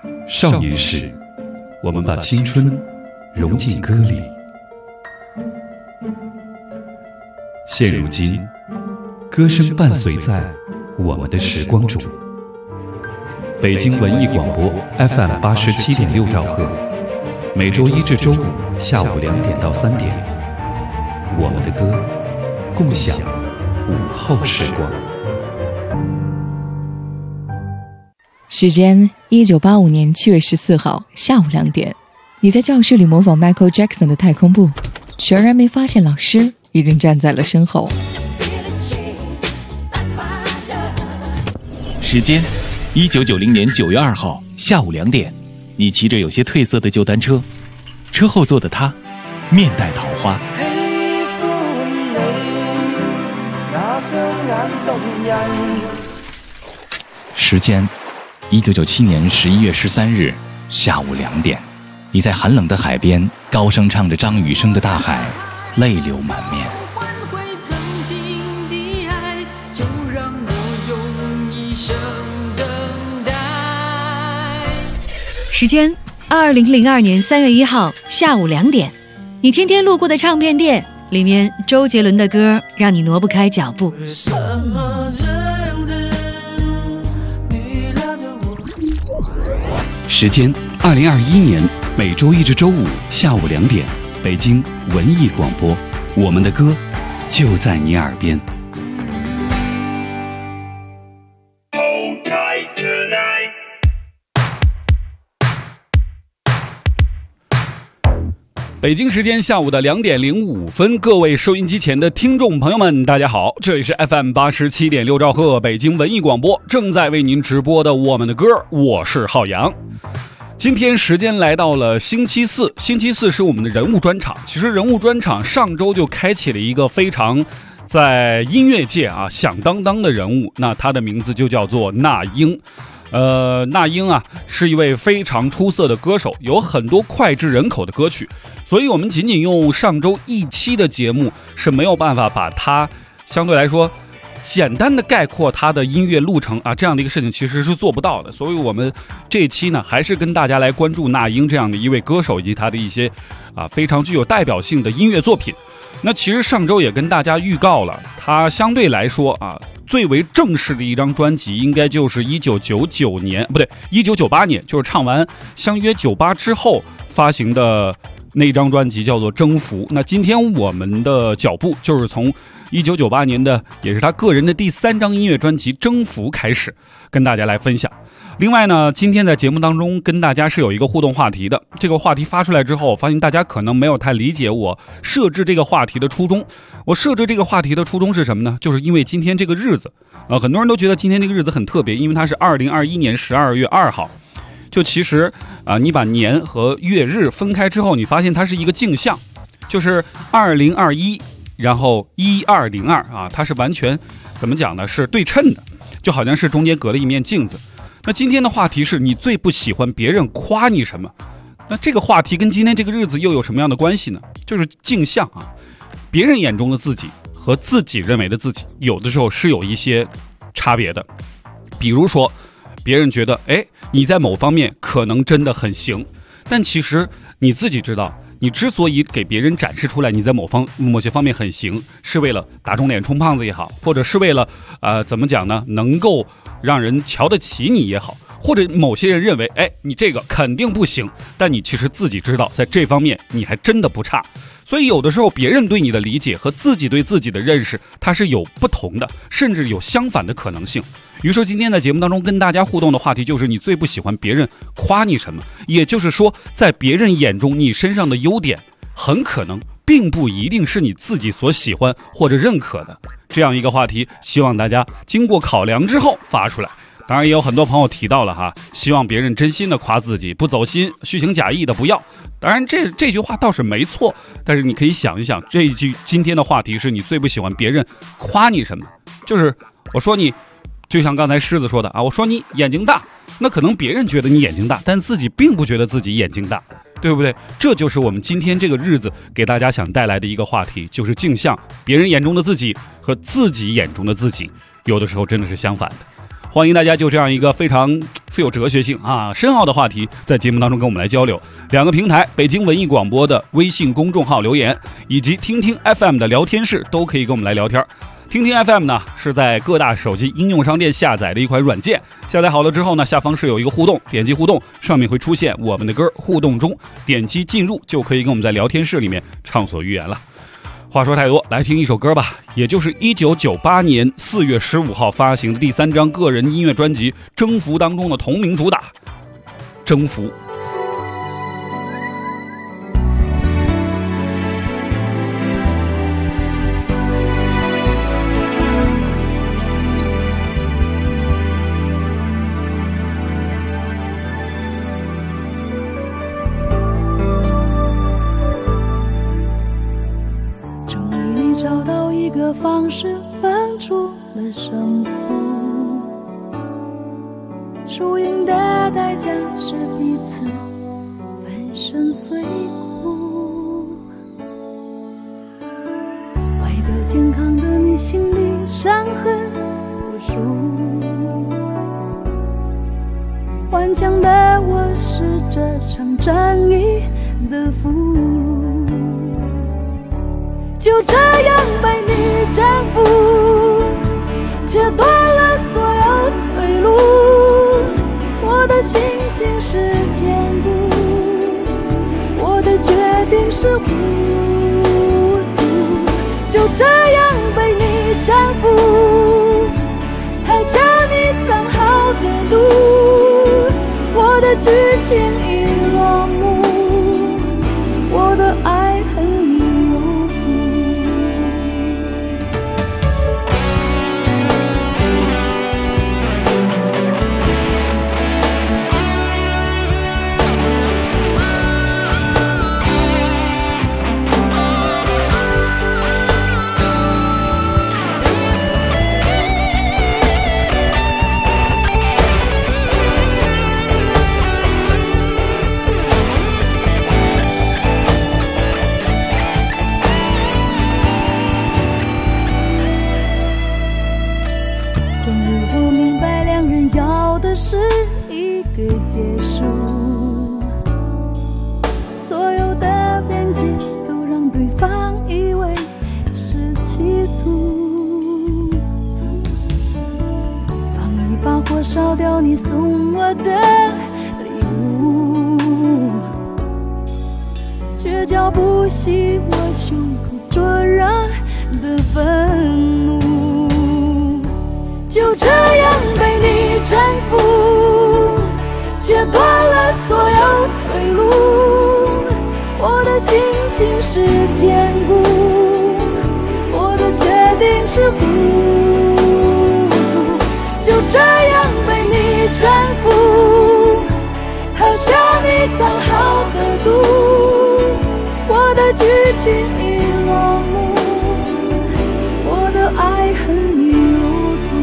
少年时，我们把青春融进歌里。现如今，歌声伴随在我们的时光中。北京文艺广播 FM 87.6兆赫，每周一至周五下午2点到3点，我们的歌，共享午后时光。 时间1985年7月14号下午2点，你在教室里模仿 Michael Jackson 的太空步，全然没发现老师已经站在了身后。 时间1990年9月2号下午2点，你骑着有些褪色的旧单车，车后座的他面带桃花。时间1997年11月13日下午2点，你在寒冷的海边高声唱着张雨生的《大海》，泪流满面。 时间2002年3月1号下午2点，你天天路过的唱片店，里面周杰伦的歌让你挪不开脚步。 时间2021年每周一至周五下午2点，北京文艺广播，我们的歌就在你耳边。北京时间下午的2点05分，各位收音机前的听众朋友们，大家好，这里是 FM 87.6兆赫北京文艺广播正在为您直播的我们的歌，我是浩洋。今天时间来到了星期四，星期四是我们的人物专场。其实人物专场上周就开启了一个非常在音乐界响当当的人物，那他的名字就叫做那英。那英是一位非常出色的歌手，有很多脍炙人口的歌曲，所以我们仅仅用上周一期的节目是没有办法把他相对来说简单的概括他的音乐路程这样的一个事情其实是做不到的。所以我们这一期呢，还是跟大家来关注那英这样的一位歌手以及他的一些非常具有代表性的音乐作品。那其实上周也跟大家预告了，他相对来说最为正式的一张专辑应该就是1998年，就是唱完相约98之后发行的那张专辑叫做征服。那今天我们的脚步就是从1998年的也是他个人的第3张音乐专辑征服开始跟大家来分享。另外呢，今天在节目当中跟大家是有一个互动话题的，这个话题发出来之后，发现大家可能没有太理解我设置这个话题的初衷。我设置这个话题的初衷是什么呢？就是因为今天这个日子很多人都觉得今天这个日子很特别，因为它是2021年12月2号。就其实你把年和月日分开之后，你发现它是一个镜像，就是2021然后1202它是完全怎么讲呢？是对称的，就好像是中间隔了一面镜子。那今天的话题是你最不喜欢别人夸你什么？那这个话题跟今天这个日子又有什么样的关系呢？就是镜像别人眼中的自己和自己认为的自己有的时候是有一些差别的。比如说别人觉得你在某方面可能真的很行，但其实你自己知道，你之所以给别人展示出来你在某些方面很行，是为了打肿脸充胖子也好，或者是为了怎么讲呢，能够让人瞧得起你也好，或者某些人认为你这个肯定不行，但你其实自己知道在这方面你还真的不差。所以有的时候别人对你的理解和自己对自己的认识它是有不同的，甚至有相反的可能性。于是今天在节目当中跟大家互动的话题就是你最不喜欢别人夸你什么，也就是说在别人眼中你身上的优点很可能并不一定是你自己所喜欢或者认可的。这样一个话题希望大家经过考量之后发出来。当然也有很多朋友提到了希望别人真心的夸自己，不走心虚情假意的不要。当然这句话倒是没错，但是你可以想一想，这一句今天的话题是你最不喜欢别人夸你什么。就是我说你就像刚才狮子说的我说你眼睛大，那可能别人觉得你眼睛大，但自己并不觉得自己眼睛大，对不对？这就是我们今天这个日子给大家想带来的一个话题，就是镜像别人眼中的自己和自己眼中的自己有的时候真的是相反的。 欢迎大家就这样一个非常富有哲学性深奥的话题，在节目当中跟我们来交流。2个平台，北京文艺广播的微信公众号留言，以及听听 FM 的聊天室，都可以跟我们来聊天。听听 FM 呢是在各大手机应用商店下载的一款软件，下载好了之后呢，下方是有一个互动，点击互动，上面会出现我们的歌互动中，点击进入就可以跟我们在聊天室里面畅所欲言了。话说太多，来听一首歌吧，也就是1998年4月15号发行的第3张个人音乐专辑《征服》当中的同名主打《征服》。 找到一个方式分出了胜负，输赢的代价是彼此粉身碎骨。外表健康的你，心里伤痕无数，顽强的我是这场战役的俘虏，就这样被你征服，切断了所有退路。我的心情是坚固，我的决定是糊涂，就这样被你征服，还向你藏好的毒。我的剧情已落幕，我的爱恨是一个结束，所有的边界都让对方以为是企图，放一把火烧掉你送我的礼物，却浇不熄我胸口灼热的愤怒，就这样被你征服，切断了所有退路。我的心情是坚固，我的决定是糊涂，就这样被你征服，好像你藏好的毒。我的剧情已落幕，我的爱恨已入土。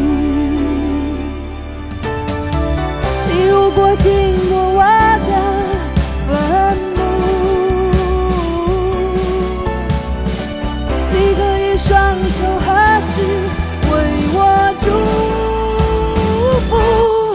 你如果经过我的坟墓，你可以双手合十为我祝福，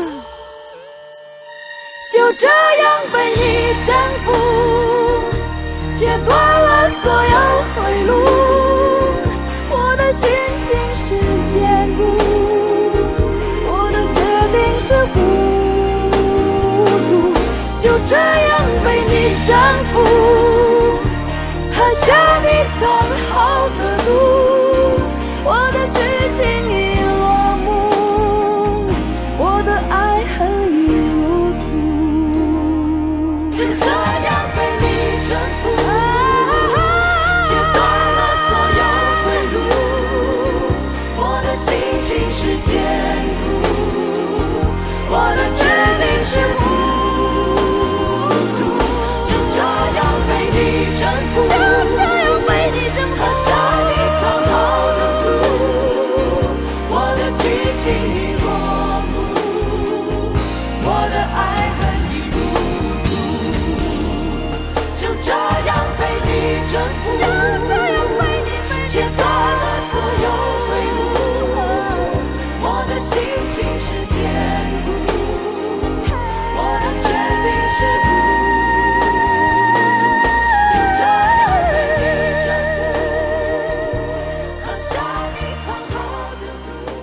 就这样被你征服，切断了所有退路。我的心情是坚固，我的决定是糊涂，就这样被你征服，好像你藏好的毒。我的剧情已落幕，我的爱恨已入土，就这样被你征服，切断了所有退路。我的心情是坚固，我的决定是糊涂，就这样被你征服，好像你藏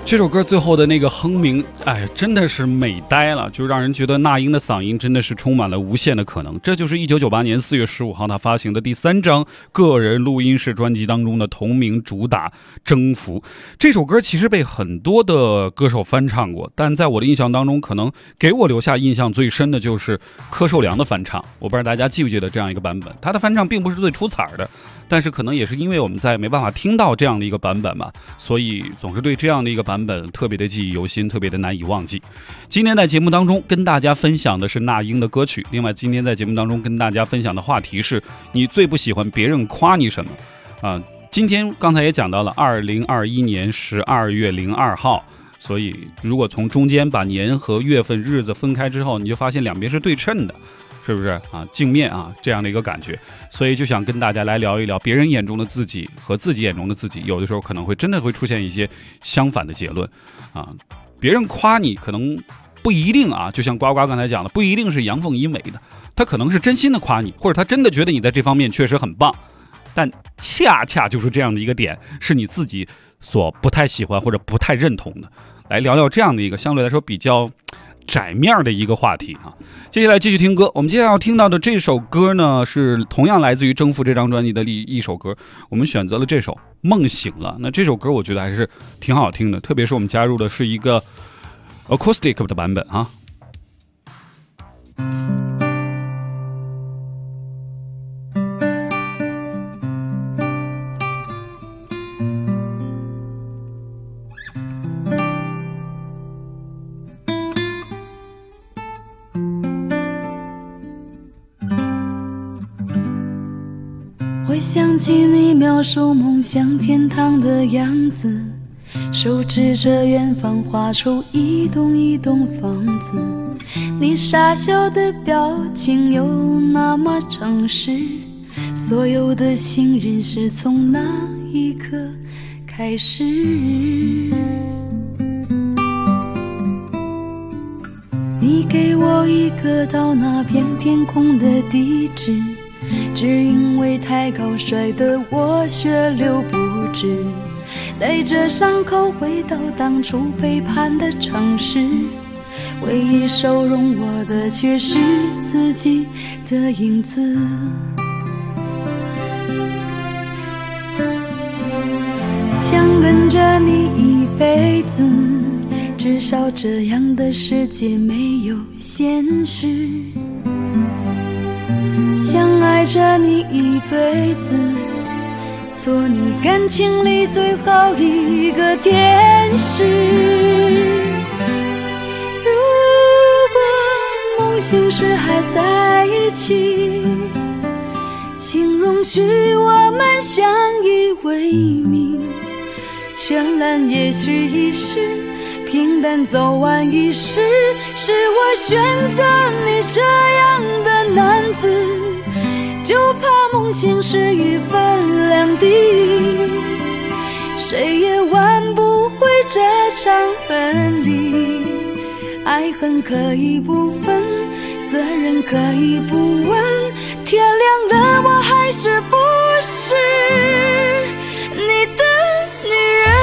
这首歌最后的那个哼鸣，哎，真的是美呆了，就让人觉得那英的嗓音真的是充满了无限的可能。这就是1998年4月15号他发行的第3张个人录音室专辑当中的同名主打《征服》。这首歌其实被很多的歌手翻唱过，但在我的印象当中，可能给我留下印象最深的就是柯受良的翻唱。我不知道大家记不记得这样一个版本，他的翻唱并不是最出彩的，但是可能也是因为我们在没办法听到这样的一个版本嘛，所以总是对这样的一个版本特别的记忆犹新，特别的难以忘记。今天在节目当中跟大家分享的是那英的歌曲，另外今天在节目当中跟大家分享的话题是你最不喜欢别人夸你什么今天刚才也讲到了2021年12月02号，所以如果从中间把年和月份日子分开之后，你就发现两边是对称的，是不是镜面这样的一个感觉。所以就想跟大家来聊一聊别人眼中的自己和自己眼中的自己，有的时候可能会真的会出现一些相反的结论别人夸你可能不一定就像呱呱刚才讲的，不一定是阳奉阴违的，他可能是真心的夸你，或者他真的觉得你在这方面确实很棒，但恰恰就是这样的一个点是你自己所不太喜欢或者不太认同的。来聊聊这样的一个相对来说比较窄面的一个话题接下来继续听歌，我们接下来要听到的这首歌呢，是同样来自于《征服》这张专辑的一首歌，我们选择了这首《梦醒了》。那这首歌我觉得还是挺好听的，特别是我们加入的是一个 acoustic 的版本回想起你描述梦想天堂的样子，手指着远方画出一栋一栋房子，你傻笑的表情又那么诚实，所有的信任是从那一刻开始。你给我一个到那片天空的地址，只因为太高摔得我血流不止，带着伤口回到当初背叛的城市，唯一收容我的却是自己的影子。想跟着你一辈子，至少这样的世界没有现实，想爱着你一辈子，做你感情里最后一个天使。如果梦醒时还在一起，请容许我们相依为命，绚烂也许一时，平淡走完一世，是我选择你这样的男子，就怕梦醒时一分两地，谁也挽不回这场分离。爱恨可以不分，责任可以不问，天亮了我还是不是你的女人。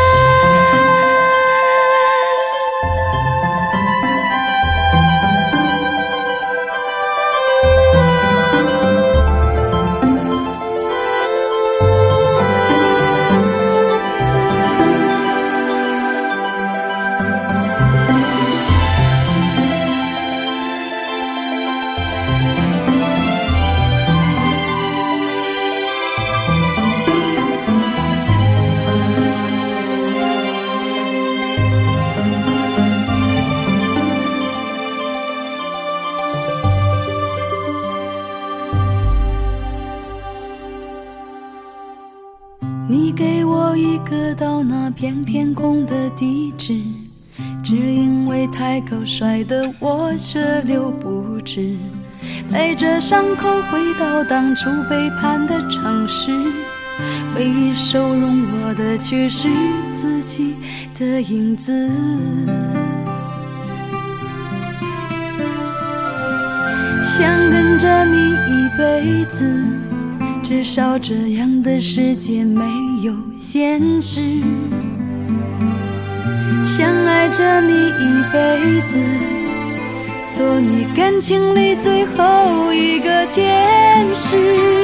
你给我一个到那片天空的地址，只因为太高摔得我血流不止，带着伤口回到当初背叛的城市，唯一收容我的却是自己的影子。想跟着你一辈子，至少这样的世界没有现实， 想爱着你一辈子，做你感情里最后一个天使。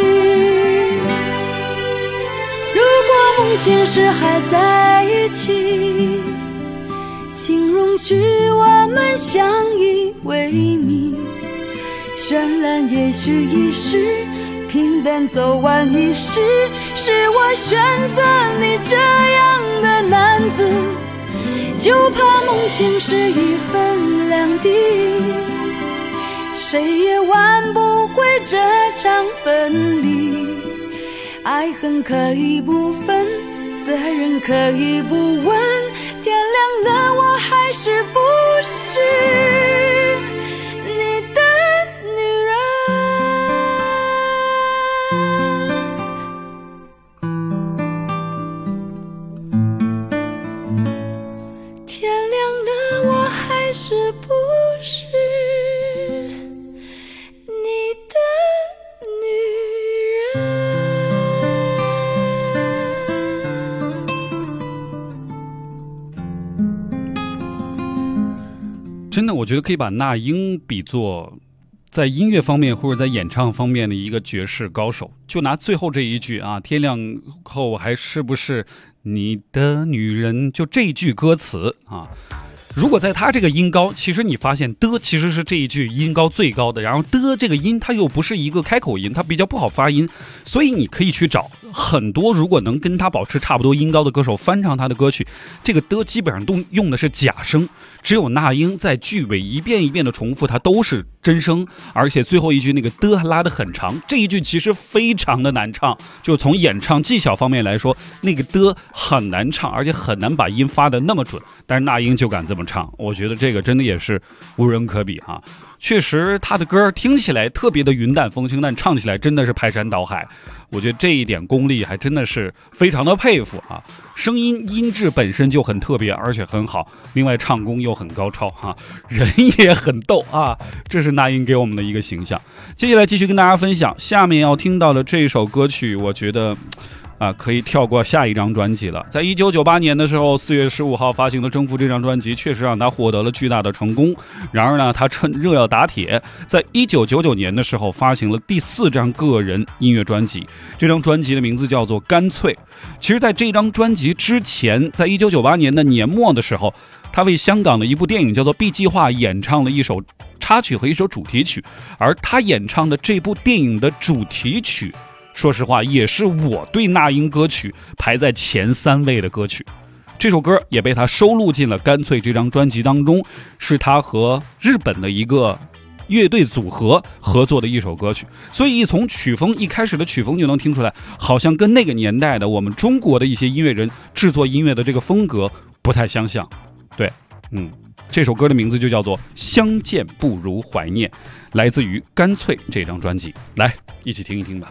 如果梦醒时还在一起，请容许我们相依为命。绚烂也许一时，平淡走完一世，是我选择你这样的男子，就怕梦醒时一分两地，谁也挽不回这场分离。爱恨可以不分，责任可以不问，天亮了我还是不是你的女人。天亮了我还是不是你的女人。 真的，我觉得可以把那英比作在音乐方面或者在演唱方面的一个绝世高手。就拿最后这一句啊，天亮后还是不是你的女人，就这一句歌词啊，如果在他这个音高，其实你发现的其实是这一句音高最高的，然后的这个音它又不是一个开口音，它比较不好发音，所以你可以去找很多如果能跟他保持差不多音高的歌手翻唱他的歌曲，这个的基本上都用的是假声，只有那英在句尾一遍一遍的重复，它都是真声，而且最后一句那个的拉得很长，这一句其实非常的难唱，就从演唱技巧方面来说，那个的很难唱，而且很难把音发得那么准，但是那英就敢这么唱，我觉得这个真的也是无人可比哈。确实他的歌听起来特别的云淡风轻，但唱起来真的是排山倒海，我觉得这一点功力还真的是非常的佩服啊。声音音质本身就很特别，而且很好，另外唱功又很高超哈，人也很逗啊，这是那英给我们的一个形象。接下来继续跟大家分享下面要听到的这首歌曲，我觉得可以跳过下一张专辑了。在1998年的时候，4月15号发行的《征服》这张专辑确实让他获得了巨大的成功。然而呢，他趁热要打铁，在1999年的时候发行了第4张个人音乐专辑。这张专辑的名字叫做《干脆》。其实在这张专辑之前，在1998年的年末的时候，他为香港的一部电影叫做《B 计划》演唱了一首插曲和一首主题曲，而他演唱的这部电影的主题曲，说实话也是我对那英歌曲排在前3位的歌曲。这首歌也被他收录进了《干脆》这张专辑当中，是他和日本的一个乐队组合合作的一首歌曲。所以从曲风一开始的曲风就能听出来，好像跟那个年代的我们中国的一些音乐人制作音乐的这个风格不太相像。对，这首歌的名字就叫做《相见不如怀念》，来自于《干脆》这张专辑。来，一起听一听吧。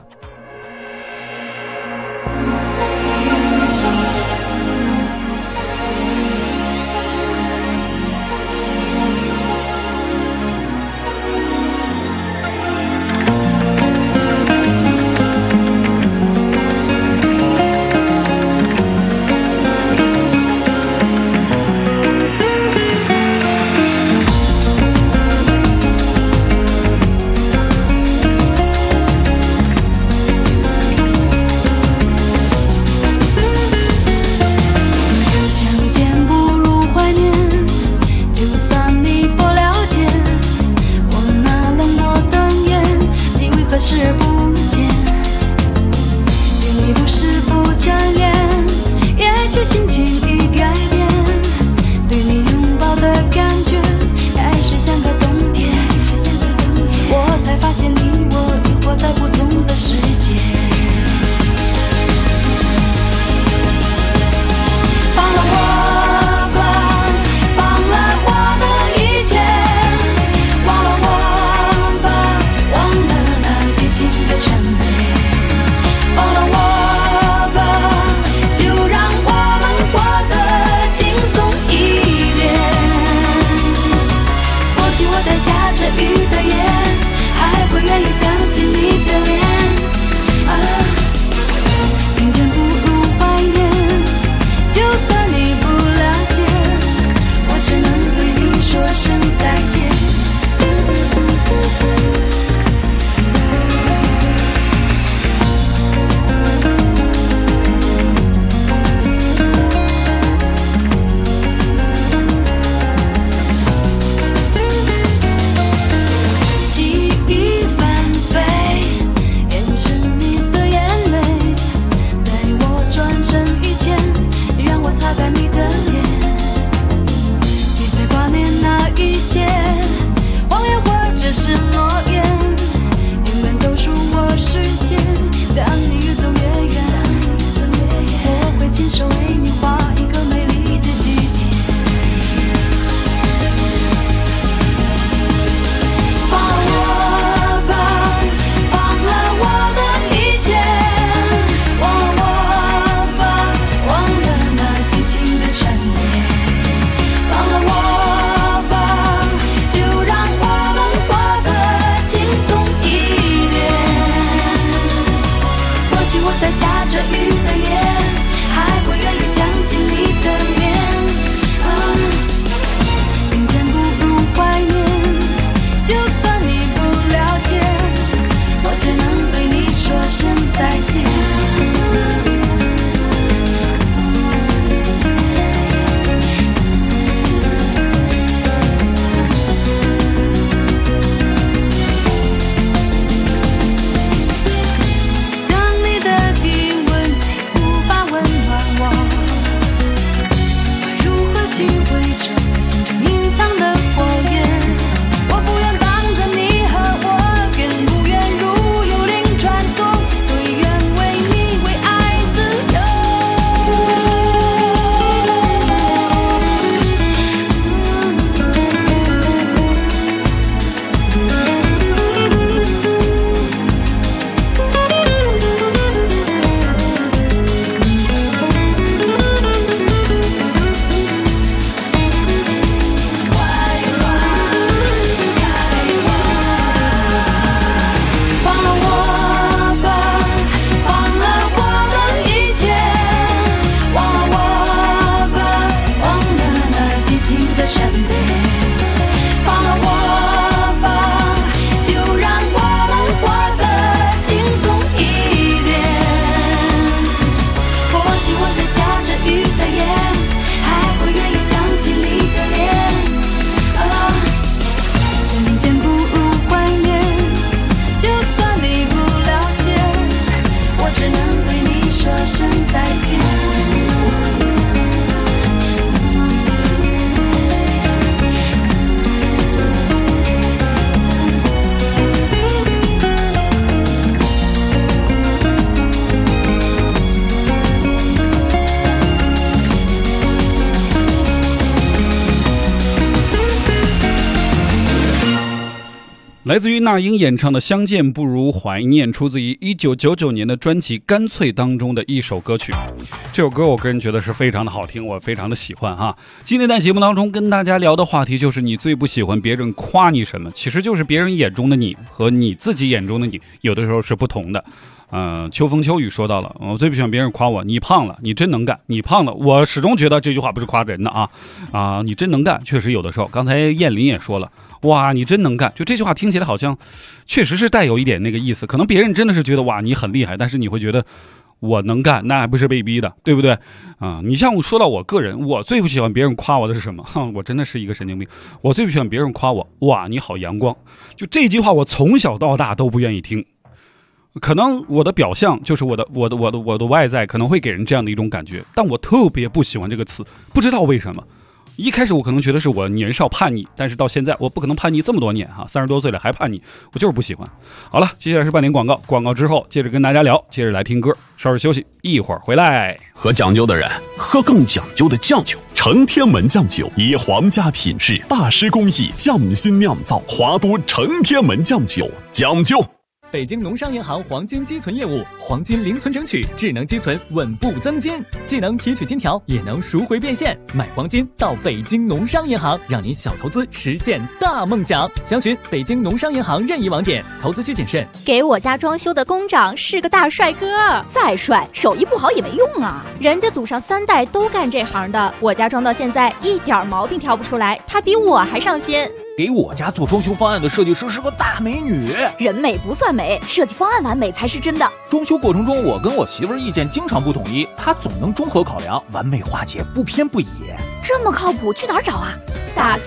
来自于那英演唱的《相见不如怀念》，出自于1999年的专辑《干脆》当中的一首歌曲。这首歌我个人觉得是非常的好听，我非常的喜欢哈。今天在节目当中跟大家聊的话题就是你最不喜欢别人夸你什么，其实就是别人眼中的你和你自己眼中的你有的时候是不同的。秋风秋雨说到了，我最不喜欢别人夸我，你胖了，你真能干，你胖了。我始终觉得这句话不是夸人的啊，你真能干，确实有的时候。刚才燕林也说了，哇，你真能干，就这句话听起来好像确实是带有一点那个意思，可能别人真的是觉得哇你很厉害，但是你会觉得我能干，那还不是被逼的，对不对你像我说到我个人，我最不喜欢别人夸我的是什么？我真的是一个神经病。我最不喜欢别人夸我，哇你好阳光，就这句话我从小到大都不愿意听。可能我的表象就是我的外在可能会给人这样的一种感觉，但我特别不喜欢这个词，不知道为什么。一开始我可能觉得是我年少叛逆，但是到现在我不可能叛逆这么多年30多岁了还叛逆，我就是不喜欢。好了，接下来是半点广告，广告之后接着跟大家聊，接着来听歌，稍事休息，一会儿回来。 喝讲究的人喝更讲究的酱酒，承天门酱酒以皇家品质、大师工艺匠心酿造，华都承天门酱酒讲究。 北京农商银行黄金积存业务，黄金零存整取，智能积存，稳步增金，既能提取金条，也能赎回变现。买黄金到北京农商银行，让您小投资实现大梦想。详询北京农商银行任意网点，投资需谨慎。 给我家装修的工长是个大帅哥，再帅手艺不好也没用啊，人家祖上3代都干这行的，我家装到现在一点毛病挑不出来，他比我还上心。 给我家做装修方案的设计师是个大美女， 人美不算美，设计方案完美才是真的。 装修过程中我跟我媳妇儿意见经常不统一，她总能综合考量，完美化解，不偏不倚。 这么靠谱，去哪儿找啊？打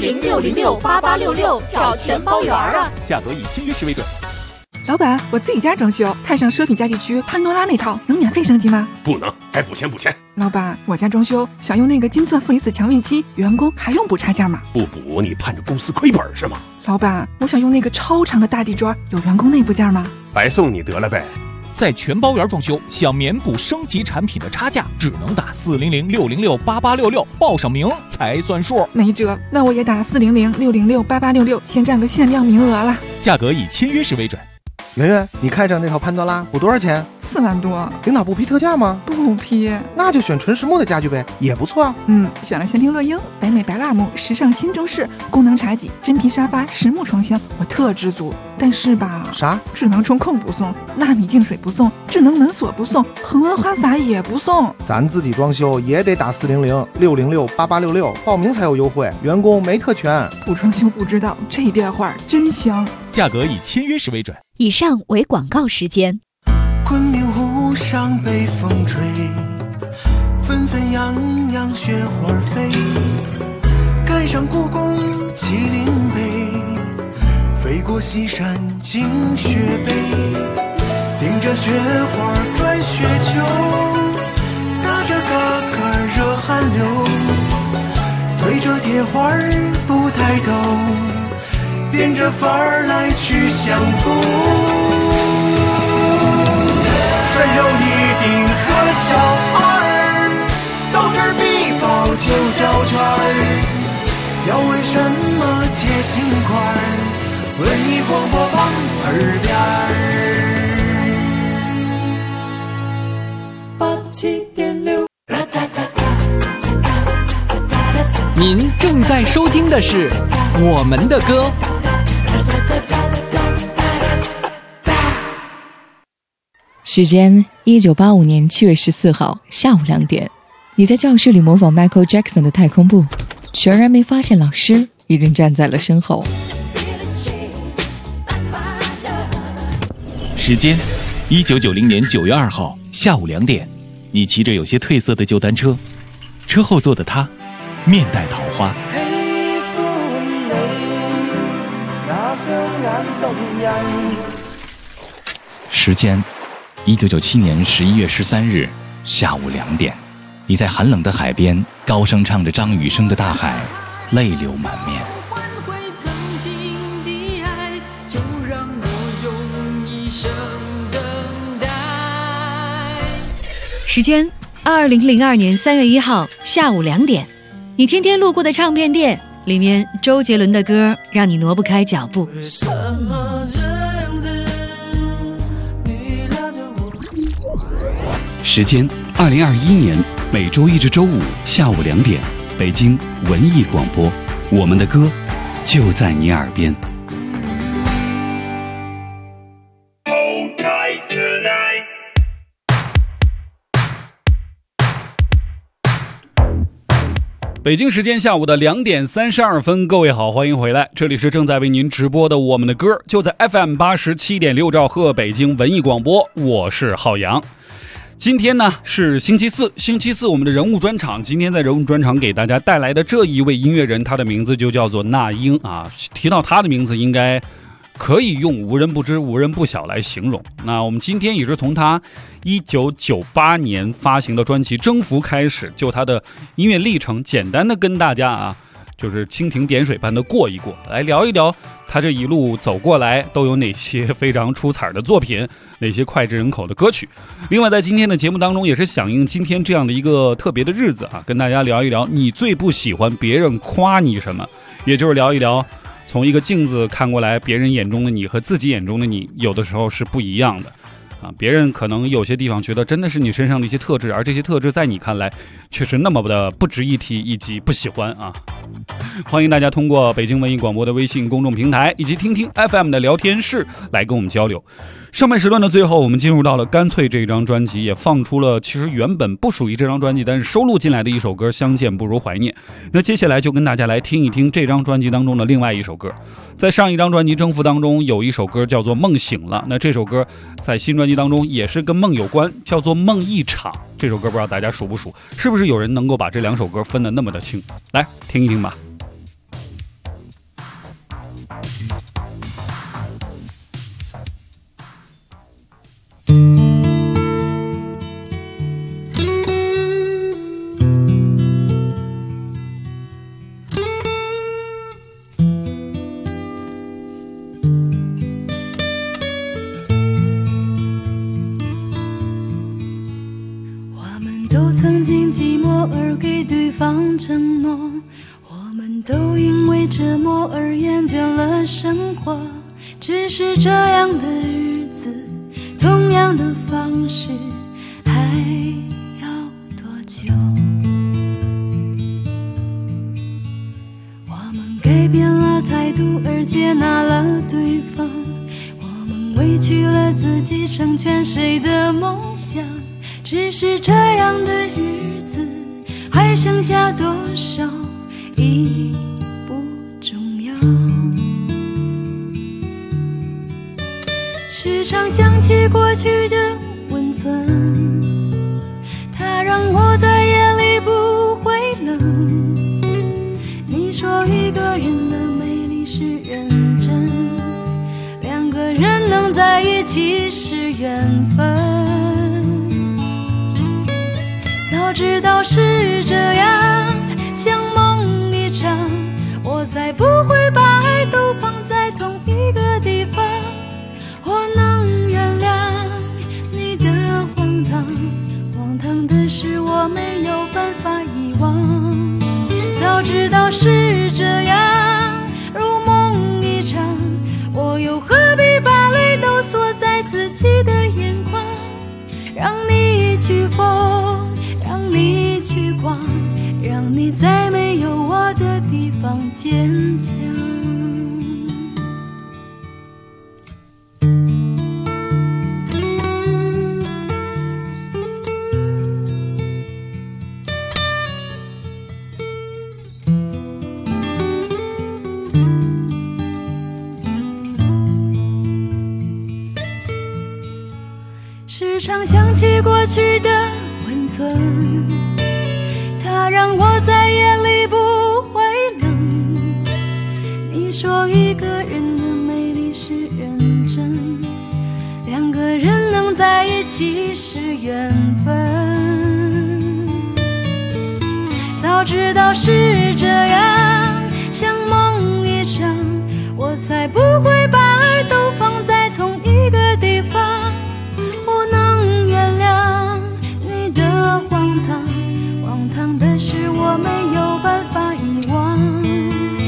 400-606-8866找全包圆啊， 价格以签约时为准。 老板，我自己家装修，看上奢品家具区潘多拉那套，能免费升级吗？ 不能，该补钱补钱。 老板，我家装修想用那个金钻负离子强面漆，员工还用补差价吗？ 不补你盼着公司亏本是吗？ 老板，我想用那个超长的大地砖，有员工内部价吗？ 白送你得了呗。 在全包圆装修，想免补升级产品的差价，只能打400-606-8866，报上名才算数。 没辙，那我也打400-606-8866，先占个限量名额了。 价格以签约时为准。 圆圆，你看上那套潘多拉补多少钱 ？4万多。 领导不批特价吗？ 不批。 那就选纯实木的家具呗，也不错啊。 选了仙庭乐英、北美白蜡木、时尚新中式、功能茶几、真皮沙发、实木床箱，我特知足。但是吧， 啥？ 智能中控不送，纳米净水不送，智能门锁不送，恒温花洒也不送。 咱自己装修也得打400-606-8866，报名才有优惠，员工没特权。 不装修不知道，这电话真香。 价格以签约时为准。 以上为广告时间。 昆明湖上北风吹，纷纷扬扬雪花飞，赶上故宫麒麟碑，飞过西山进雪北，顶着雪花转雪球，打着嘎嘎热汗流，对着铁花不抬头，变着法儿来去相逢。山有一定和小孩，斗智必报9小圈，要为什么结心块？文艺广播网耳边87.6。 您正在收听的是我们的歌。 时间1985年7月14号下午2点，你在教室里模仿 Michael Jackson 的太空步，全然没发现老师已经站在了身后。 时间1990年9月2号下午2点，你骑着有些褪色的旧单车，车后座的他面带桃花。时间1997年11月13日下午2点，你在寒冷的海边高声唱着张雨生的《大海》，泪流满面。 时间2002年3月1号下午2点，你天天路过的唱片店， 里面周杰伦的歌让你挪不开脚步。 时间2021年每周一至周五下午2点，北京文艺广播，我们的歌就在你耳边。北京时间下午的2点32分，各位好，欢迎回来，这里是正在为您直播的我们的歌，就在 FM 87.6兆赫北京文艺广播，我是浩洋。今天呢是星期四我们的人物专场，今天在人物专场给大家带来的这一位音乐人，他的名字就叫做那英啊。提到他的名字应该可以用无人不知无人不晓来形容。那我们今天也是从他1998年发行的专辑《征服》开始，就他的音乐历程简单的跟大家就是蜻蜓点水般的过一过，来聊一聊他这一路走过来都有哪些非常出彩的作品，哪些脍炙人口的歌曲。另外在今天的节目当中也是响应今天这样的一个特别的日子跟大家聊一聊你最不喜欢别人夸你什么，也就是聊一聊从一个镜子看过来，别人眼中的你和自己眼中的你有的时候是不一样的别人可能有些地方觉得真的是你身上的一些特质，而这些特质在你看来却是那么的不值一提以及不喜欢欢迎大家通过北京文艺广播的微信公众平台以及听听 FM 的聊天室来跟我们交流。上半时段的最后，我们进入到了干脆这一张专辑，也放出了其实原本不属于这张专辑但是收录进来的一首歌《相见不如怀念》。那接下来就跟大家来听一听这张专辑当中的另外一首歌。在上一张专辑《征服》当中有一首歌叫做《梦醒了》，那这首歌在新专辑当中也是跟梦有关，叫做《梦一场》。这首歌不知道大家熟不熟，是不是有人能够把这两首歌分得那么的清？来听一听吧。 都曾经寂寞而给对方承诺，我们都因为折磨而厌倦了生活，只是这样的日子，同样的方式，还要多久？我们改变了态度而接纳了对方，我们委屈了自己成全谁的梦想，只是这样的日子，还剩下多少已不重要。时常想起过去的温存，它让我在夜里不会冷。你说一个人的美丽是认真，两个人能在一起是缘分。早知道是这样，像梦一场，我才不会把爱都放在同一个地方。我能原谅你的荒唐，荒唐的是我没有办法遗忘。早知道是这样，如梦一场，我又何必把泪都锁在自己的眼眶。让你去疯，让你去逛，让你在没有我的地方坚强。时常想起过去的温存，它让我在夜里不会冷。你说一个人的美丽是认真，两个人能在一起是缘分。早知道是这样，像梦一场，我才不会把爱都放在同一个地方。我能原谅你的荒唐，荒唐的是我没有办法遗忘。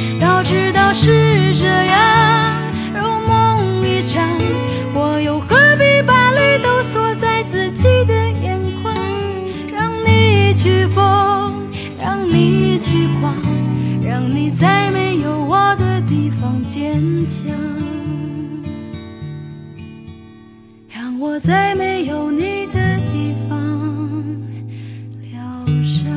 在没有我的地方坚强，让我在没有你的地方疗伤。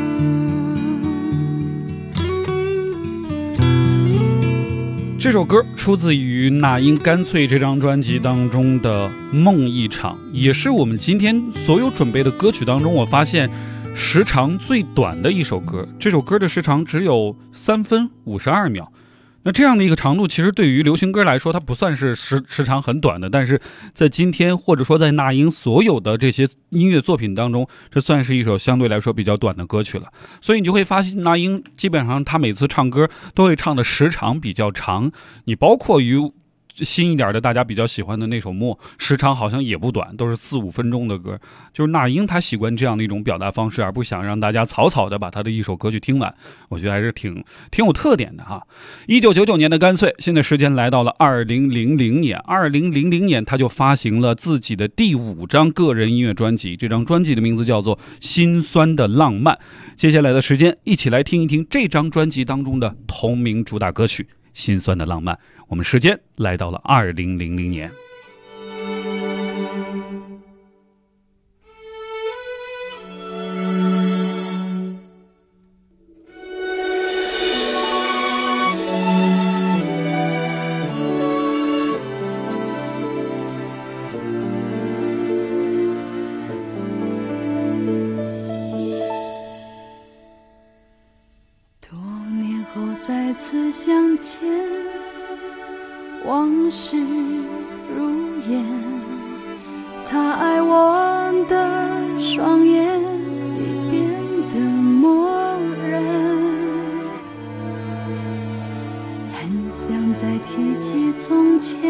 这首歌出自于那英《干脆》这张专辑当中的《梦一场》，也是我们今天所有准备的歌曲当中，我发现时长最短的一首歌。这首歌的时长只有3分52秒。那这样的一个长度，其实对于流行歌来说，它不算是时长很短的，但是在今天或者说在那英所有的这些音乐作品当中，这算是一首相对来说比较短的歌曲了。所以你就会发现，那英基本上他每次唱歌都会唱的时长比较长，你包括于新一点的大家比较喜欢的那首《默》，时长好像也不短，都是4-5分钟的歌。就是那英他习惯这样的一种表达方式，而不想让大家草草的把他的一首歌曲听完，我觉得还是挺有特点的哈。1999年的《干脆》，现在时间来到了2000年，2000年他就发行了自己的第5张个人音乐专辑，这张专辑的名字叫做《心酸的浪漫》。接下来的时间，一起来听一听这张专辑当中的同名主打歌曲《心酸的浪漫》。我们时间来到了2000年。 多年后再次相见，往事如烟，他爱我的双眼已变得漠然，很想再提起从前，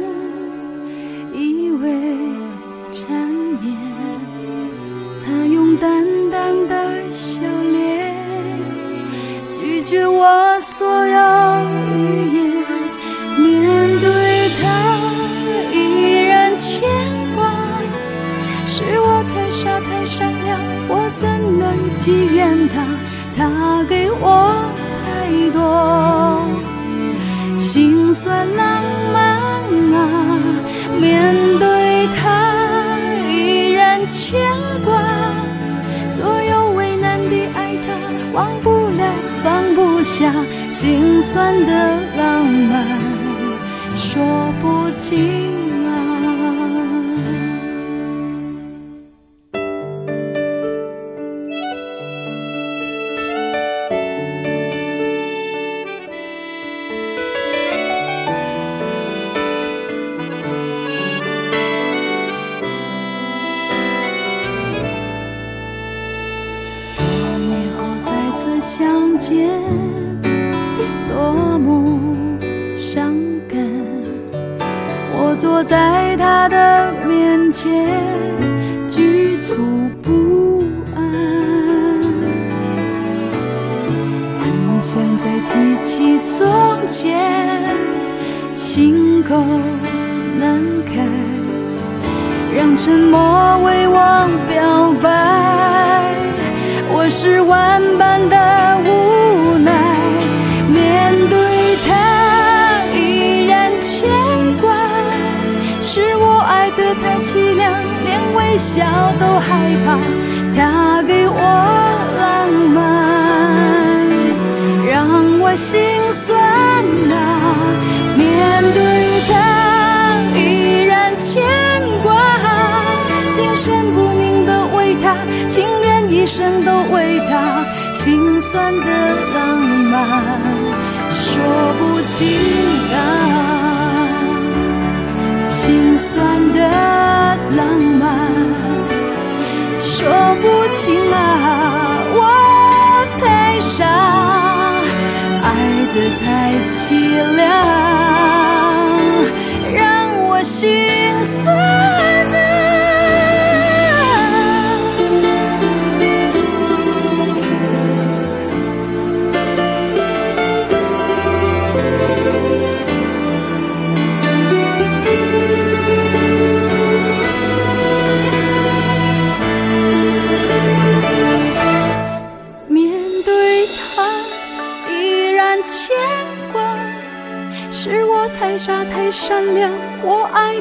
以为缠绵，他用淡淡的笑脸拒绝我所有语言，面对他依然牵挂，是我太傻太善良，我怎能记怨他？他给我太多心酸浪漫啊，面对他依然牵挂，左右为难地爱他，忘不了放不下，心酸的浪漫说不清啊。多年后再次相见，多么伤感，我坐在他的面前局促不安，很想再提起从前，心口难开，让沉默为我表白，我是万般的无奈，面对他依然牵挂，是我爱得太凄凉，连微笑都害怕，他给我浪漫让我心酸啊，面对他依然牵挂，心神不宁的为他，情愿一生都为他，心酸的浪漫说不尽啊，心酸的浪漫说不尽啊，我太傻，爱得太凄凉，让我心酸啊。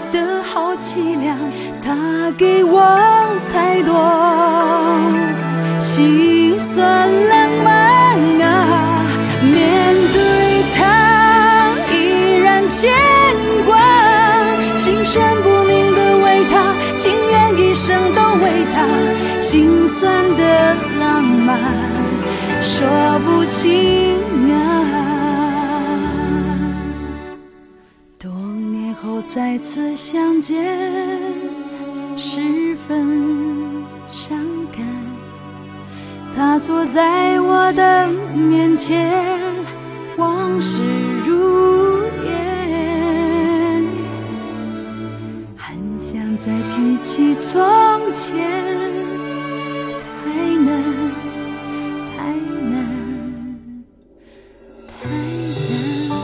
的好凄凉，他给我太多心酸浪漫啊，面对他依然牵挂，心神不宁的为他，情愿一生都为他，心酸的浪漫说不清啊。多年后再次相见，十分伤感。他坐在我的面前，往事如烟，很想再提起从前，太难，太难，太难。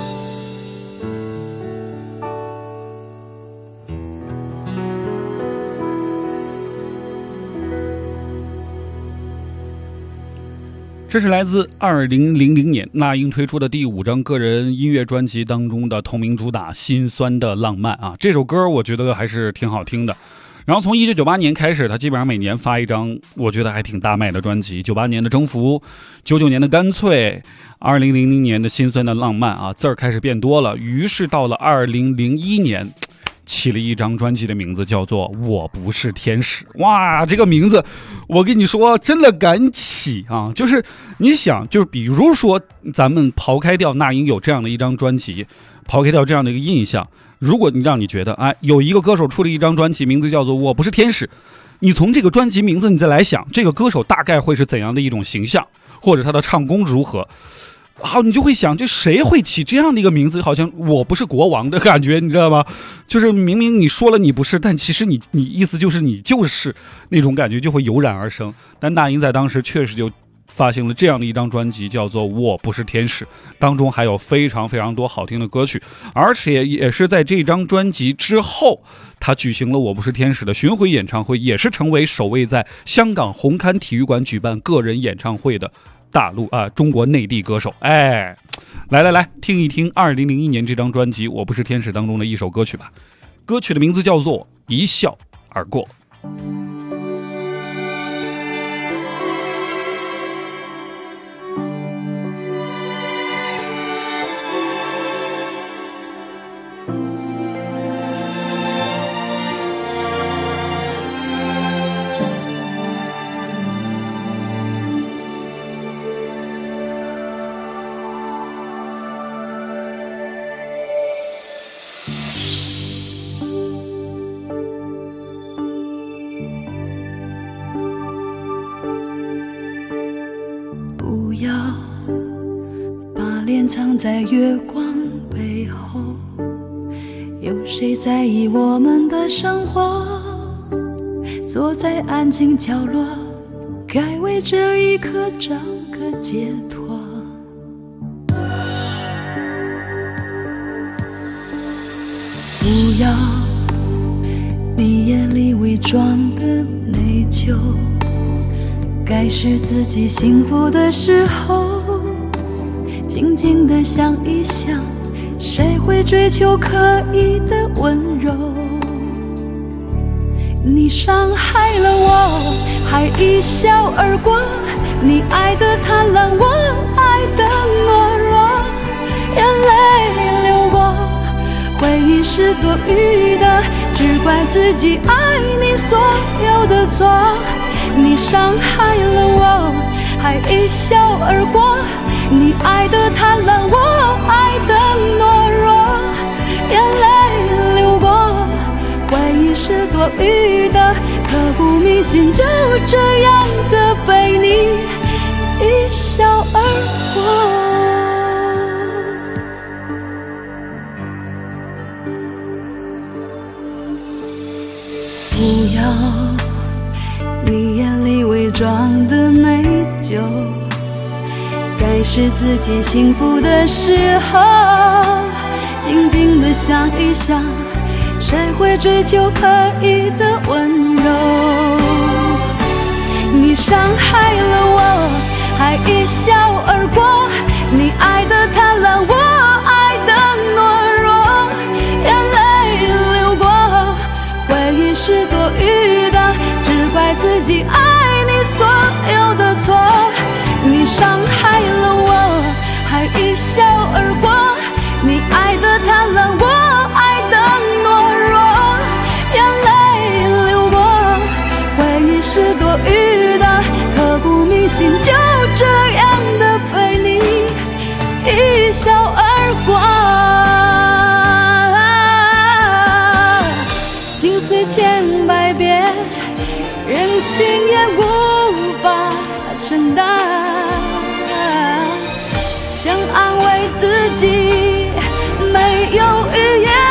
这是来自2000年那英推出的第5张个人音乐专辑当中的同名主打《心酸的浪漫》啊，这首歌我觉得还是挺好听的。然后从1998年开始，他基本上每年发一张我觉得还挺大卖的专辑，98年的征服，99年的干脆，2000年的心酸的浪漫啊，字儿开始变多了。于是到了2001年起了一张专辑的名字叫做我不是天使。哇，这个名字我跟你说真的敢起啊，就是你想，就是比如说咱们抛开掉那英有这样的一张专辑，抛开掉这样的一个印象，如果你让你觉得哎，有一个歌手出了一张专辑名字叫做我不是天使，你从这个专辑名字你再来想这个歌手大概会是怎样的一种形象，或者他的唱功如何，好，你就会想，这谁会起这样的一个名字？好像我不是国王的感觉，你知道吗？就是明明你说了你不是，但其实你意思就是你就是那种感觉就会油然而生。但那英在当时确实就发行了这样的一张专辑，叫做《我不是天使》，当中还有非常非常多好听的歌曲，而且也是在这张专辑之后，他举行了《我不是天使》的巡回演唱会，也是成为首位在香港红磡体育馆举办个人演唱会的中国内地歌手。哎，来听一听2001年这张专辑《我不是天使》当中的一首歌曲吧。歌曲的名字叫做《一笑而过》。 脸藏在月光背后，有谁在意我们的生活？坐在安静角落，该为这一刻找个解脱。不要你眼里伪装的内疚，该是自己幸福的时候，静静地想一想，谁会追求刻意的温柔？你伤害了我，还一笑而过，你爱的贪婪，我爱的懦弱，眼泪流过，回忆是多余的，只怪自己爱你所有的错。你伤害了我，还一笑而过，你爱的贪婪，我爱的懦弱，眼泪流过，回忆是多余的，刻骨铭心，就这样的被你一笑而过。不要你眼里伪装的内疚，该是自己幸福的时候，静静地想一想，谁会追求刻意的温柔？你伤害了我，还一笑而过，你爱的贪婪，我爱的懦弱，眼泪流过， 是多余的，只怪自己爱你所有的错。你伤害了我，还一笑而过，你爱的贪婪，我爱的懦弱，眼泪流过，回忆是多余的，刻骨铭心，就这样的被你一笑而过。心碎千百遍，任性也无法承担，想安慰自己没有语言。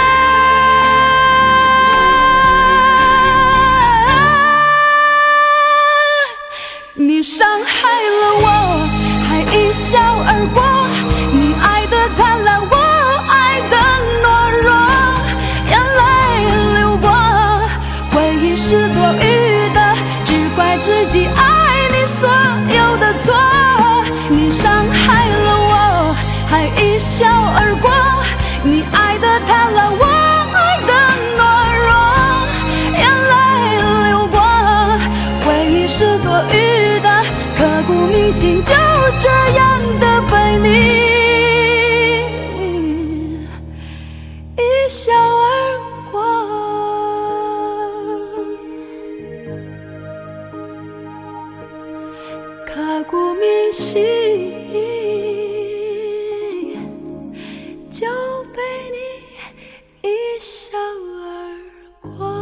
你伤害了我，还一笑而过，你爱的贪婪，我爱的懦弱，眼泪流过，回忆是多余的，只怪自己爱你所有的错。你伤害了我，还一笑而过，你爱的贪婪，我爱的懦弱，眼泪流过，回忆是多余的，刻骨铭心，就这样的被你一笑而过。刻骨铭心，就被你一笑而过。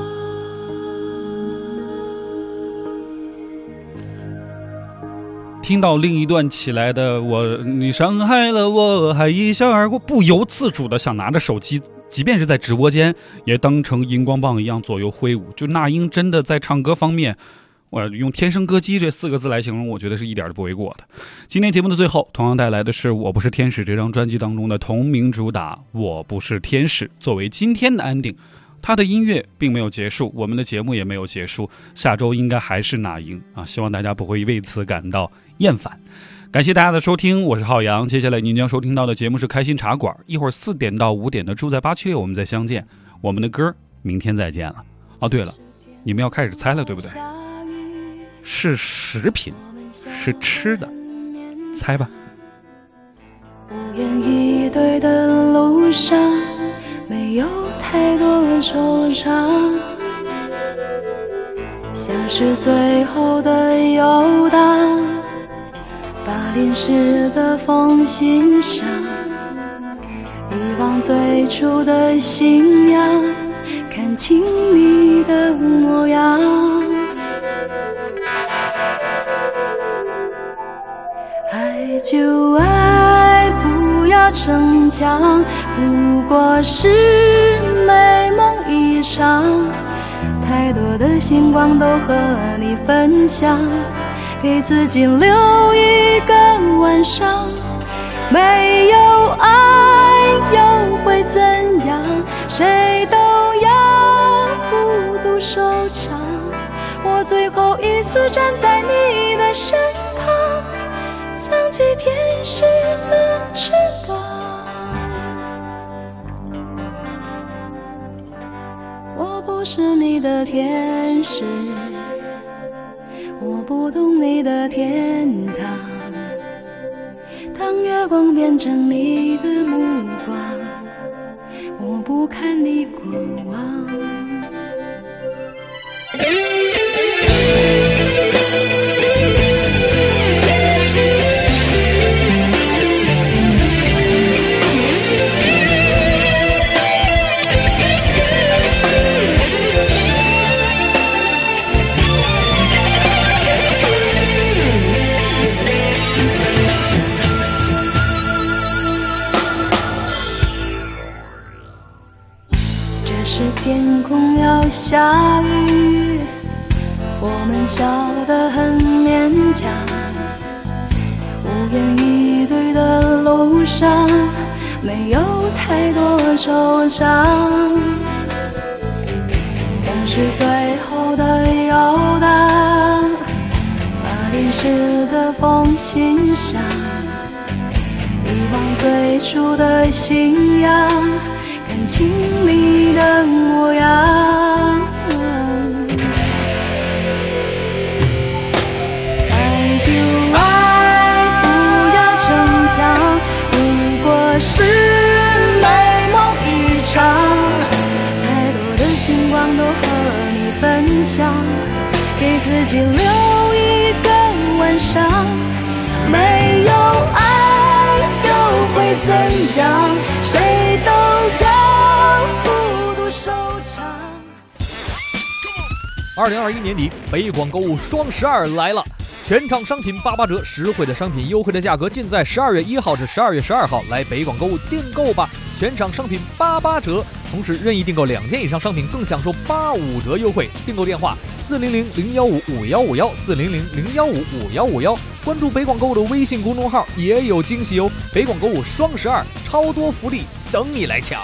听到另一段起来的你伤害了我，还一笑而过，不由自主的想拿着手机，即便是在直播间也当成荧光棒一样左右挥舞。就那英真的在唱歌方面，我用天生歌姬这4个字来形容，我觉得是一点都不为过的。今天节目的最后，同样带来的是我不是天使这张专辑当中的同名主打我不是天使，作为今天的 ending。他的音乐并没有结束，我们的节目也没有结束，下周应该还是那英啊，希望大家不会为此感到厌烦。感谢大家的收听，我是浩洋。接下来您将收听到的节目是开心茶馆，一会儿4点到5点的住在876我们再相见。我们的歌明天再见了。哦，对了，你们要开始猜了对不对？是食品，是吃的，猜吧。 无言以对的路上，没有太多惆怅，像是最后的游荡，把淋湿的风欣赏，遗忘最初的信仰，看清你的模样。爱就爱，不要逞强，不过是美梦一场，太多的星光都和你分享，给自己留一个晚上。没有爱又会怎样？谁都要孤独收场。我最后一次站在你的身旁，藏起天使的翅膀。我不是你的天使，我不懂你的天堂。当月光变成你的目光，我不看你过往。天空要下雨，我们笑得很勉强，无言以对的路上，没有太多惆怅，像是最后的游荡，把淋湿的风欣赏，遗忘最初的信仰，看清你的模样。 分享，给自己留一个晚上。没有爱又会怎样？谁都要孤独收场。 2021年底，北广购物双12来了。全场商品88折，实惠的商品，优惠的价格，尽在12月1号至12月12号来北广购物订购吧！全场商品88折，同时任意订购2件以上商品更享受85折优惠。订购电话400-015-5151，400-015-5151。关注北广购物的微信公众号也有惊喜哦！北广购物双12，超多福利等你来抢。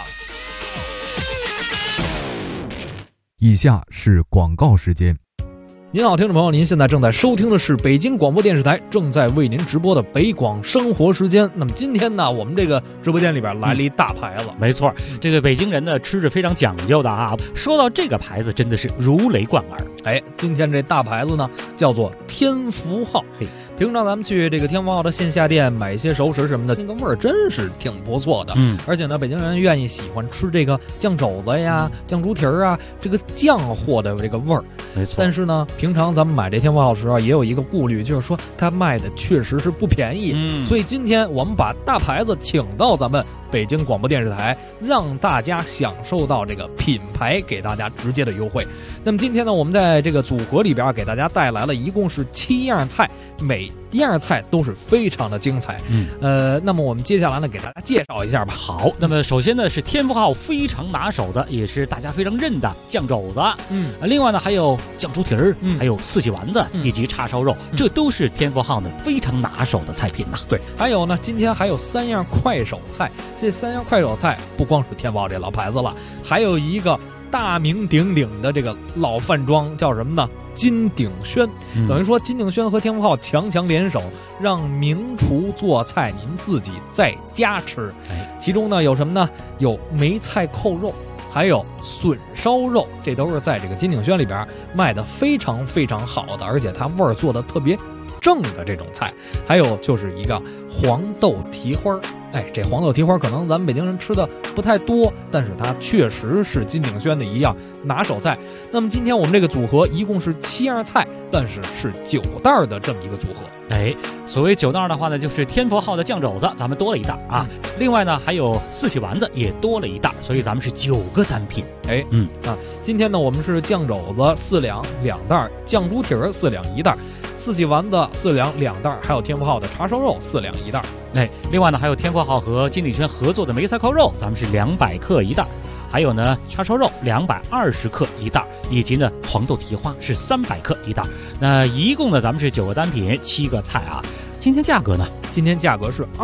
以下是广告时间。 您好，听众朋友，您现在正在收听的是北京广播电视台正在为您直播的北广生活时间。那么今天呢，我们这个直播间里边来了一大牌子。 没错，这个北京人呢吃着非常讲究的啊。说到这个牌子，真的是如雷贯耳。 哎，今天这大牌子呢叫做天福号。嘿，平常咱们去这个天福号的线下店买一些熟食什么的，那个味儿真是挺不错的。而且呢，北京人愿意喜欢吃这个酱肘子呀、酱猪蹄儿啊，这个酱货的这个味儿。 没错。 但是呢，平常咱们买这天福号的时候也有一个顾虑，就是说它卖的确实是不便宜。所以今天我们把大牌子请到咱们北京广播电视台，让大家享受到这个品牌给大家直接的优惠。那么今天呢，我们在这个组合里边给大家带来了一共是7样菜，每一样菜都是非常的精彩。那么我们接下来呢，给大家介绍一下吧。 好，那么首先呢是天福号非常拿手的，也是大家非常认的酱肘子。另外呢还有酱猪蹄儿，还有四喜丸子，以及叉烧肉，这都是天福号呢非常拿手的菜品呐。 对，还有呢，今天还有3样快手菜。这3样快手菜不光是天福号这老牌子了，还有一个大名鼎鼎的这个老饭庄叫什么呢？金鼎轩。等于说金鼎轩和天福号强联手，让名厨做菜您自己在家吃。其中呢有什么呢？有梅菜扣肉，还有笋烧肉，这都是在这个金鼎轩里边卖的非常非常好的，而且它味儿做的特别正的这种菜。还有就是一个黄豆蹄花。这黄豆蹄花可能咱们北京人吃的不太多，但是它确实是金鼎轩的一样拿手菜。那么今天我们这个组合一共是7样菜，但是是9袋的这么一个组合。 所谓9袋的话呢，就是天福号的酱肘子咱们多了1袋啊，另外呢还有四喜丸子也多了1袋，所以咱们是9个单品。 今天呢我们是酱肘子4两2袋，酱猪蹄儿4两1袋，四喜丸子4两2袋，还有天福号的叉烧肉4两1袋。 另外呢还有天福号和金鼎轩合作的梅菜扣肉，咱们是200克1袋，还有呢叉烧肉220克1袋，以及呢黄豆蹄花是300克1袋。那一共呢咱们是9个单品7个菜啊。今天价格呢？ 今天价格是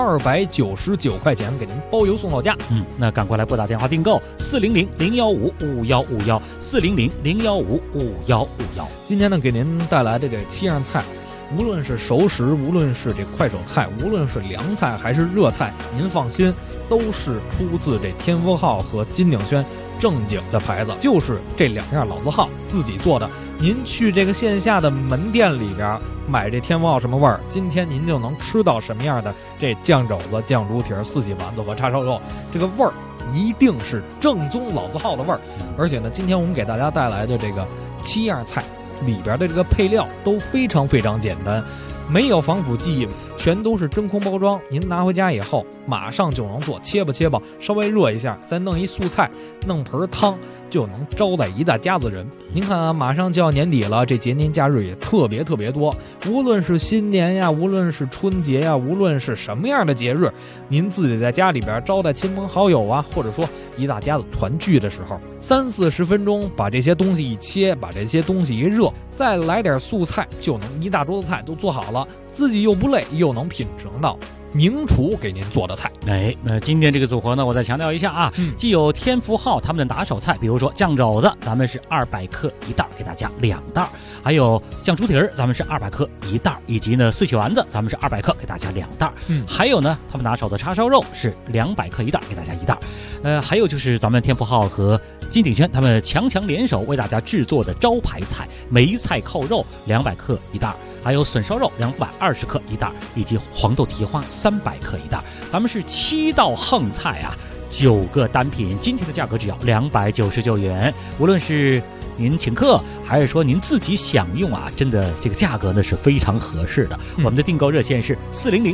299块钱，给您包邮送到家。 那赶快来拨打电话订购400-015-5151，400-015-5151。 今天呢给您带来的这7样菜，无论是熟食，无论是这快手菜，无论是凉菜还是热菜，您放心，都是出自这天福号和金鼎轩正经的牌子，就是这2样老字号自己做的。您去这个线下的门店里边买这天福号什么味儿，今天您就能吃到什么样的这酱肘子、酱猪蹄儿、四喜丸子和叉烧肉，这个味儿一定是正宗老字号的味儿。而且呢，今天我们给大家带来的这个7样菜里边的这个配料都非常非常简单，没有防腐剂，全都是真空包装。您拿回家以后马上就能做，切吧，稍微热一下，再弄一素菜，弄盆汤，就能招待一大家子人。您看啊，马上就要年底了，这节年假日也特别多，无论是新年呀，无论是春节呀，无论是什么样的节日，您自己在家里边招待亲朋好友啊，或者说一大家子团聚的时候，30-40分钟把这些东西一切，把这些东西一热，再来点素菜，就能一大桌子菜都做好了，自己又不累，又能品尝到名厨给您做的菜。 那今天这个组合呢，我再强调一下啊，既有天福号他们的拿手菜，比如说酱肘子，咱们是200克1袋，给大家2袋；还有酱猪蹄儿，咱们是200克1袋，以及呢四喜丸子，咱们是200克，给大家2袋。还有呢，他们拿手的叉烧肉是200克1袋，给大家1袋。还有就是咱们天福号和金鼎轩他们强联手为大家制作的招牌菜梅菜扣肉200克1袋。还有笋烧肉220克1袋，以及黄豆蹄花300克1袋。咱们是7道横菜啊，9个单品，今天的价格只要299元。无论是您请客，还是说您自己享用啊？真的，这个价格呢是非常合适的。我们的订购热线是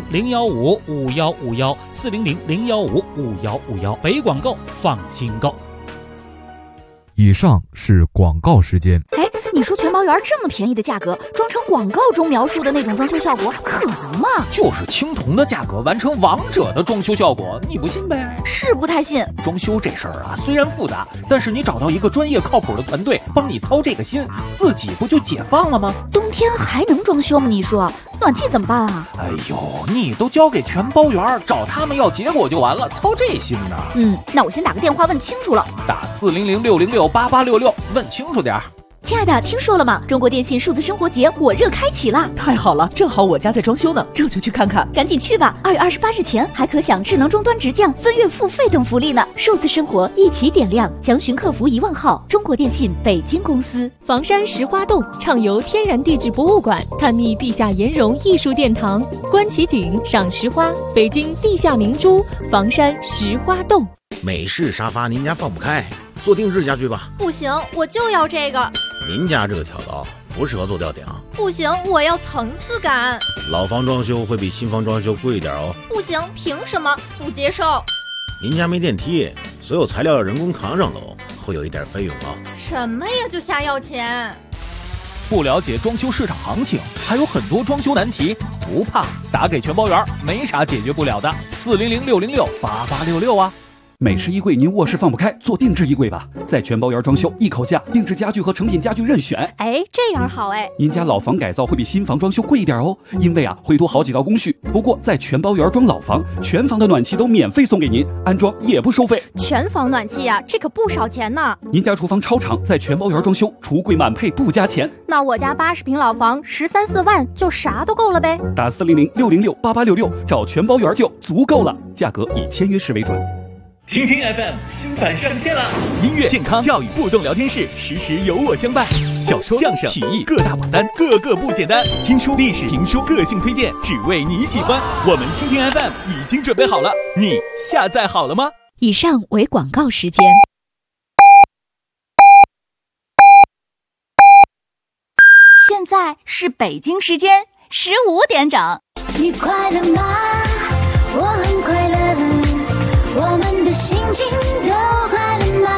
400-015-5151，400-015-5151，北广购放心购。 以上是广告时间。 你说全包园这么便宜的价格，装成广告中描述的那种装修效果，可能吗？ 就是青铜的价格完成王者的装修效果，你不信呗？ 是不太信。 装修这事儿啊，虽然复杂，但是你找到一个专业靠谱的团队帮你操这个心，自己不就解放了吗？ 冬天还能装修吗？你说暖气怎么办啊？ 哎呦，你都交给全包园，找他们要结果就完了，操这心呢？ 那我先打个电话问清楚了。 打400-606-8866，问清楚点儿。 亲爱的，听说了吗？中国电信数字生活节火热开启了！ 太好了，正好我家在装修呢，这就去看看。 赶紧去吧！2月28日前还可享智能终端直降、分月付费等福利呢。数字生活一起点亮，详询客服1万号。中国电信北京公司。 房山石花洞畅游天然地质博物馆，探秘地下岩溶艺术殿堂，观奇景，赏石花，北京地下明珠，房山石花洞。 美式沙发您家放不开，做定制家具吧。 不行，我就要这个。 您家这个挑高不适合做吊顶。 不行，我要层次感。 老房装修会比新房装修贵一点哦。 不行，凭什么？不接受。 您家没电梯，所有材料要人工扛上楼，会有一点费用啊。 什么呀，就瞎要钱？ 不了解装修市场行情，还有很多装修难题，不怕，打给全包园，没啥解决不了的。400-606-8866啊。 美式衣柜您卧室放不开，做定制衣柜吧，在全包园装修，一口价，定制家具和成品家具任选。 哎，这样好哎。 您家老房改造会比新房装修贵一点哦，因为会多好几道工序。不过在全包园装老房，全房的暖气都免费送给您，安装也不收费。 全房暖气呀，这可不少钱呢。 您家厨房超长，在全包园装修，橱柜满配不加钱。 那我家80平老房13、14万就啥都够了呗。 打400-606-8866，找全包园就足够了，价格以签约式为准。 听听 FM 新版上线了，音乐、健康、教育、互动聊天室，时时有我相伴。小说、相声、曲艺各大榜单，个个不简单。听书、历史、评书，个性推荐，只为你喜欢。我们听听 FM 已经准备好了，你下载好了吗？ 以上为广告时间。 现在是北京时间15点整。 你快乐吗？我很快乐。我们的心情都快乐吗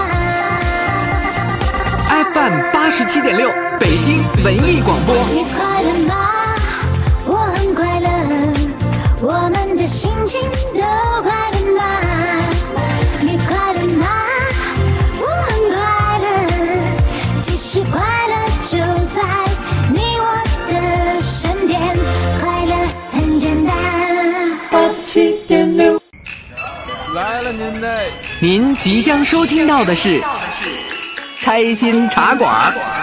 ？FM 87.6，北京文艺广播。 你快乐吗？我很快乐。我们的心情都快乐吗？你快乐吗？我很快乐。其实快乐就在你我的身边，快乐很简单。87.6。 来了您即将收听到的是开心茶馆。